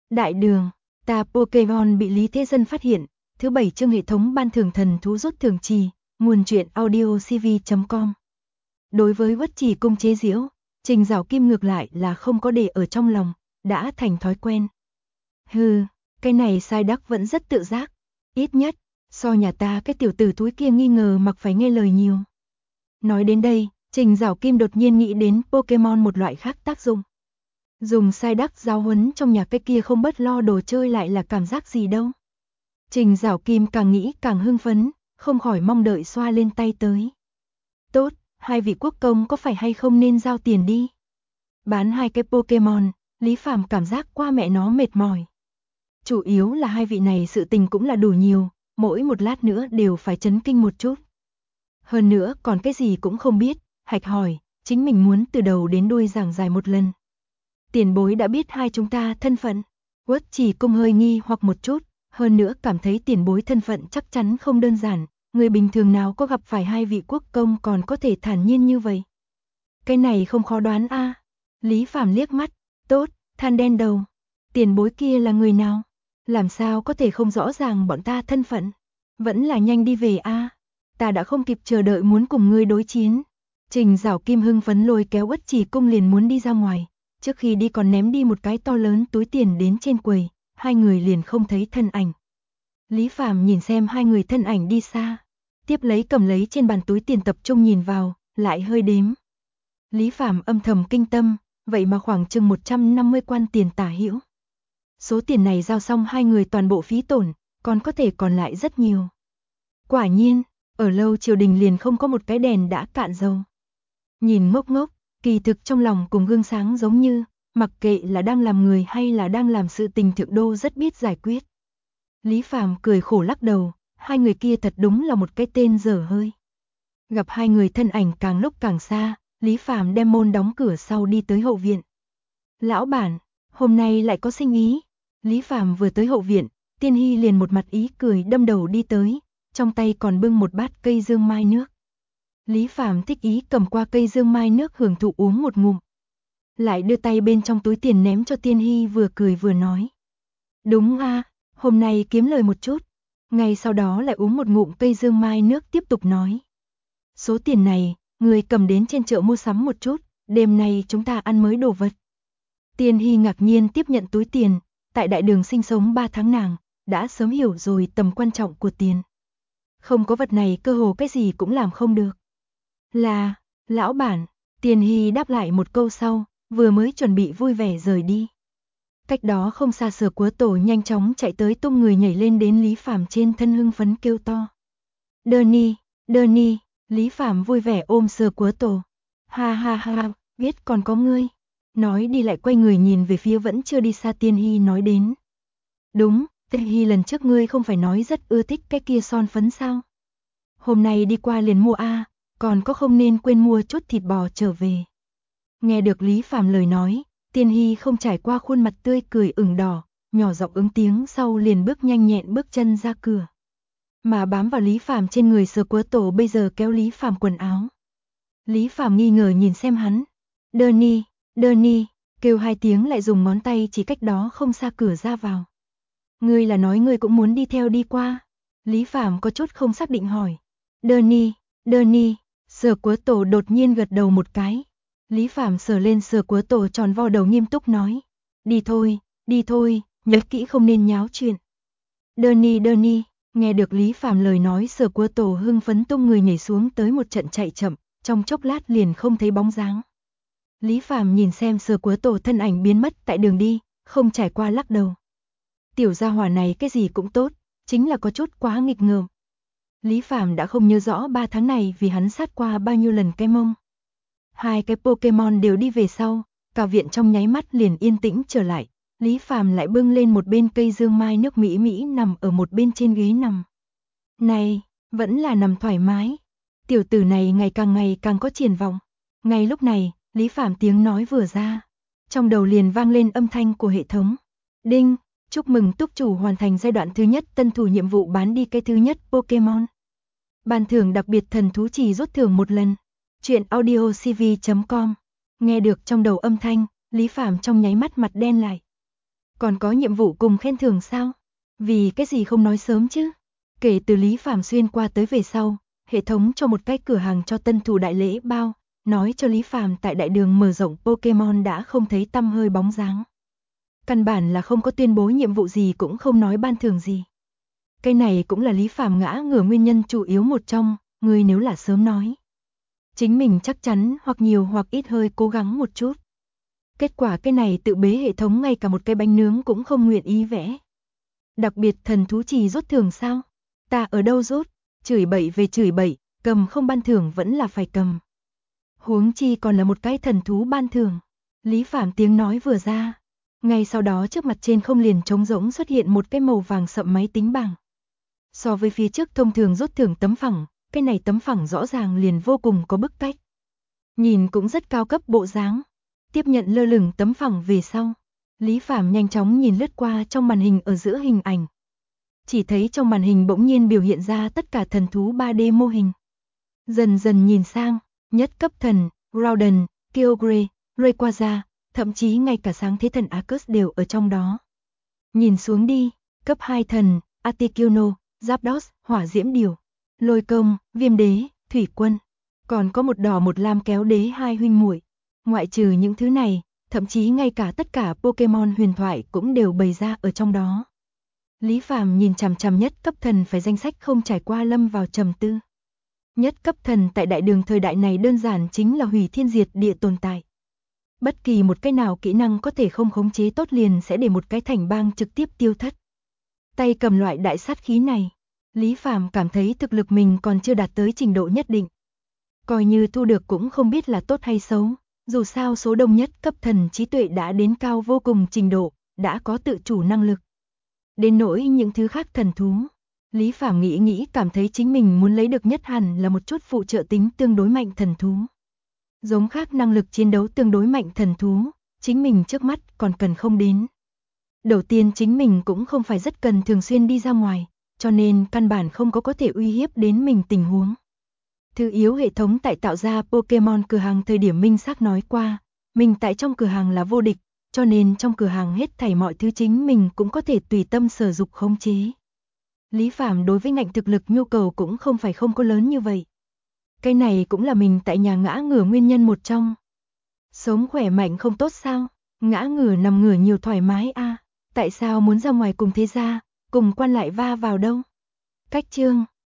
Đại đường, ta Pokemon bị Lý Thế Dân phát hiện, thứ 7 chương hệ thống ban thưởng thần thú rút thưởng trì, nguồn truyện audiocv.com. Đối với Uất Trì cung chế giễu, Trình Giảo Kim ngược lại là không có để ở trong lòng, đã thành thói quen. Hừ, cái này sai đắc vẫn rất tự giác, ít nhất, so nhà ta cái tiểu tử túi kia nghi ngờ mặc phải nghe lời nhiều. Nói đến đây, Trình Giảo Kim đột nhiên nghĩ đến Pokemon một loại khác tác dụng. Dùng sai đắc giáo huấn trong nhà cái kia không bớt lo đồ chơi lại là cảm giác gì đâu. Trình Giảo Kim càng nghĩ càng hưng phấn, không khỏi mong đợi xoa lên tay tới. Tốt, hai vị quốc công có phải hay không nên giao tiền đi. Bán hai cái Pokemon, Lý Phàm cảm giác qua mẹ nó mệt mỏi. Chủ yếu là hai vị này sự tình cũng là đủ nhiều, mỗi một lát nữa đều phải chấn kinh một chút. Hơn nữa còn cái gì cũng không biết, hạch hỏi, chính mình muốn từ đầu đến đuôi giảng giải một lần. Tiền bối đã biết hai chúng ta thân phận, Uất Trì cung hơi nghi hoặc một chút, hơn nữa cảm thấy tiền bối thân phận chắc chắn không đơn giản, người bình thường nào có gặp phải hai vị quốc công còn có thể thản nhiên như vậy. Cái này không khó đoán a. Lý Phàm liếc mắt, tốt, than đen đầu. Tiền bối kia là người nào? Làm sao có thể không rõ ràng bọn ta thân phận? Vẫn là nhanh đi về a. Ta đã không kịp chờ đợi muốn cùng ngươi đối chiến. Trình Giảo Kim hưng phấn lôi kéo Uất Trì cung liền muốn đi ra ngoài. Trước khi đi còn ném đi một cái to lớn túi tiền đến trên quầy, hai người liền không thấy thân ảnh. Lý Phàm nhìn xem hai người thân ảnh đi xa, tiếp lấy cầm lấy trên bàn túi tiền tập trung nhìn vào, lại hơi đếm. Lý Phàm âm thầm kinh tâm, vậy mà khoảng chừng 150 quan tiền tả hữu. Số tiền này giao xong hai người toàn bộ phí tổn, còn có thể còn lại rất nhiều. Quả nhiên, ở lâu triều đình liền không có một cái đèn đã cạn dầu. Nhìn ngốc ngốc, kỳ thực trong lòng cùng gương sáng giống như, mặc kệ là đang làm người hay là đang làm sự tình thượng đô rất biết giải quyết. Lý Phàm cười khổ lắc đầu, hai người kia thật đúng là một cái tên dở hơi. Gặp hai người thân ảnh càng lúc càng xa, Lý Phàm đem môn đóng cửa sau đi tới hậu viện. Lão bản, hôm nay lại có sinh ý. Lý Phàm vừa tới hậu viện, Tiên Hy liền một mặt ý cười đâm đầu đi tới, trong tay còn bưng một bát cây dương mai nước. Lý Phàm thích ý cầm qua cây dương mai nước hưởng thụ uống một ngụm. Lại đưa tay bên trong túi tiền ném cho Tiên Hy vừa cười vừa nói. Đúng a, hôm nay kiếm lời một chút. Ngay sau đó lại uống một ngụm cây dương mai nước tiếp tục nói. Số tiền này, người cầm đến trên chợ mua sắm một chút, đêm nay chúng ta ăn mới đồ vật. Tiên Hy ngạc nhiên tiếp nhận túi tiền, tại đại đường sinh sống 3 tháng nàng, đã sớm hiểu rồi tầm quan trọng của tiền. Không có vật này cơ hồ cái gì cũng làm không được. Là, lão bản, Tiên Hy đáp lại một câu sau, vừa mới chuẩn bị vui vẻ rời đi. Cách đó không xa Sở Quớ Tổ nhanh chóng chạy tới tung người nhảy lên đến Lý Phàm trên thân hưng phấn kêu to. Đơ ni, Lý Phàm vui vẻ ôm Sở Quớ Tổ. Ha ha ha, biết còn có ngươi. Nói đi lại quay người nhìn về phía vẫn chưa đi xa Tiên Hy nói đến. Đúng, Tiên Hy lần trước ngươi không phải nói rất ưa thích cái kia son phấn sao? Hôm nay đi qua liền mua a, còn có không nên quên mua chút thịt bò trở về. Nghe được Lý Phàm lời nói, Tiên Hy không trải qua khuôn mặt tươi cười ửng đỏ, nhỏ giọng ứng tiếng sau liền bước nhanh nhẹn bước chân ra cửa. Mà bám vào Lý Phàm trên người Sở Quớ Tổ bây giờ kéo Lý Phàm quần áo. Lý Phàm nghi ngờ nhìn xem hắn. Đơ ni, kêu hai tiếng lại dùng ngón tay chỉ cách đó không xa cửa ra vào. Ngươi là nói ngươi cũng muốn đi theo đi qua? Lý Phàm có chút không xác định hỏi. Đơ ni, Sở Quớ Tổ đột nhiên gật đầu một cái. Lý Phàm sờ lên Sở Quớ Tổ tròn vo đầu nghiêm túc nói. Đi thôi, nhớ kỹ không nên nháo chuyện. Đơ ni, nghe được Lý Phàm lời nói Sở Quớ Tổ hưng phấn tung người nhảy xuống tới một trận chạy chậm, trong chốc lát liền không thấy bóng dáng. Lý Phàm nhìn xem Sở Quớ Tổ thân ảnh biến mất tại đường đi, không trải qua lắc đầu. Tiểu gia hỏa này cái gì cũng tốt, chính là có chút quá nghịch ngợm. Lý Phàm đã không nhớ rõ 3 tháng này vì hắn sát qua bao nhiêu lần cái mông. Hai cái Pokemon đều đi về sau, cả viện trong nháy mắt liền yên tĩnh trở lại. Lý Phàm lại bưng lên một bên cây dương mai nước mỹ mỹ nằm ở một bên trên ghế nằm. Này, vẫn là nằm thoải mái. Tiểu tử này ngày càng có triển vọng. Ngay lúc này, Lý Phàm tiếng nói vừa ra, trong đầu liền vang lên âm thanh của hệ thống. Đinh, chúc mừng túc chủ hoàn thành giai đoạn thứ nhất tân thủ nhiệm vụ bán đi cái thứ nhất Pokemon. Ban thưởng đặc biệt thần thú chỉ rút thưởng một lần. Chuyện audiocv.com. Nghe được trong đầu âm thanh, Lý Phàm trong nháy mắt mặt đen lại. Còn có nhiệm vụ cùng khen thưởng sao? Vì cái gì không nói sớm chứ? Kể từ Lý Phàm xuyên qua tới về sau, hệ thống cho một cái cửa hàng cho tân thủ đại lễ bao, nói cho Lý Phàm tại đại đường mở rộng Pokemon đã không thấy tăm hơi bóng dáng. Căn bản là không có tuyên bố nhiệm vụ gì cũng không nói ban thưởng gì. Cái này cũng là Lý Phàm ngã ngửa nguyên nhân chủ yếu một trong, người nếu là sớm nói. Chính mình chắc chắn hoặc nhiều hoặc ít hơi cố gắng một chút. Kết quả cái này tự bế hệ thống ngay cả một cái bánh nướng cũng không nguyện ý vẽ. Đặc biệt thần thú trì rút thưởng sao? Ta ở đâu rút? Chửi bậy về chửi bậy, cầm không ban thưởng vẫn là phải cầm. Huống chi còn là một cái thần thú ban thưởng. Lý Phàm tiếng nói vừa ra. Ngay sau đó trước mặt trên không liền trống rỗng xuất hiện một cái màu vàng sậm máy tính bảng. So với phía trước thông thường rút thưởng tấm phẳng, cái này tấm phẳng rõ ràng liền vô cùng có bức cách. Nhìn cũng rất cao cấp bộ dáng. Tiếp nhận lơ lửng tấm phẳng về sau. Lý Phàm nhanh chóng nhìn lướt qua trong màn hình ở giữa hình ảnh. Chỉ thấy trong màn hình bỗng nhiên biểu hiện ra tất cả thần thú 3D mô hình. Dần dần nhìn sang, nhất cấp thần, Groudon, Kyogre, Rayquaza, thậm chí ngay cả sáng thế thần Arceus đều ở trong đó. Nhìn xuống đi, cấp 2 thần, Articuno, Zapdos, hỏa diễm điều, lôi công, viêm đế, thủy quân. Còn có một đỏ một lam kéo đế hai huynh muội. Ngoại trừ những thứ này, thậm chí ngay cả tất cả Pokemon huyền thoại cũng đều bày ra ở trong đó. Lý Phàm nhìn chằm chằm nhất cấp thần phải danh sách không trải qua lâm vào trầm tư. Nhất cấp thần tại đại đường thời đại này đơn giản chính là hủy thiên diệt địa tồn tại. Bất kỳ một cái nào kỹ năng có thể không khống chế tốt liền sẽ để một cái thành bang trực tiếp tiêu thất. Tay cầm loại đại sát khí này, Lý Phàm cảm thấy thực lực mình còn chưa đạt tới trình độ nhất định. Coi như thu được cũng không biết là tốt hay xấu, dù sao số đông nhất cấp thần trí tuệ đã đến cao vô cùng trình độ, đã có tự chủ năng lực. Đến nỗi những thứ khác thần thú, Lý Phàm nghĩ cảm thấy chính mình muốn lấy được nhất hẳn là một chút phụ trợ tính tương đối mạnh thần thú. Giống khác năng lực chiến đấu tương đối mạnh thần thú, chính mình trước mắt còn cần không đến. Đầu tiên chính mình cũng không phải rất cần thường xuyên đi ra ngoài, cho nên căn bản không có thể uy hiếp đến mình tình huống. Thứ yếu hệ thống tại tạo ra Pokemon cửa hàng thời điểm minh xác nói qua, mình tại trong cửa hàng là vô địch, cho nên trong cửa hàng hết thảy mọi thứ chính mình cũng có thể tùy tâm sở dục khống chế. Lý Phàm đối với ngạnh thực lực nhu cầu cũng không phải không có lớn như vậy. Cái này cũng là mình tại nhà ngã ngửa nguyên nhân một trong. Sống khỏe mạnh không tốt sao? Ngã ngửa nằm ngửa nhiều thoải mái a. Tại sao muốn ra ngoài cùng thế gia, cùng quan lại va vào đâu? Cách chương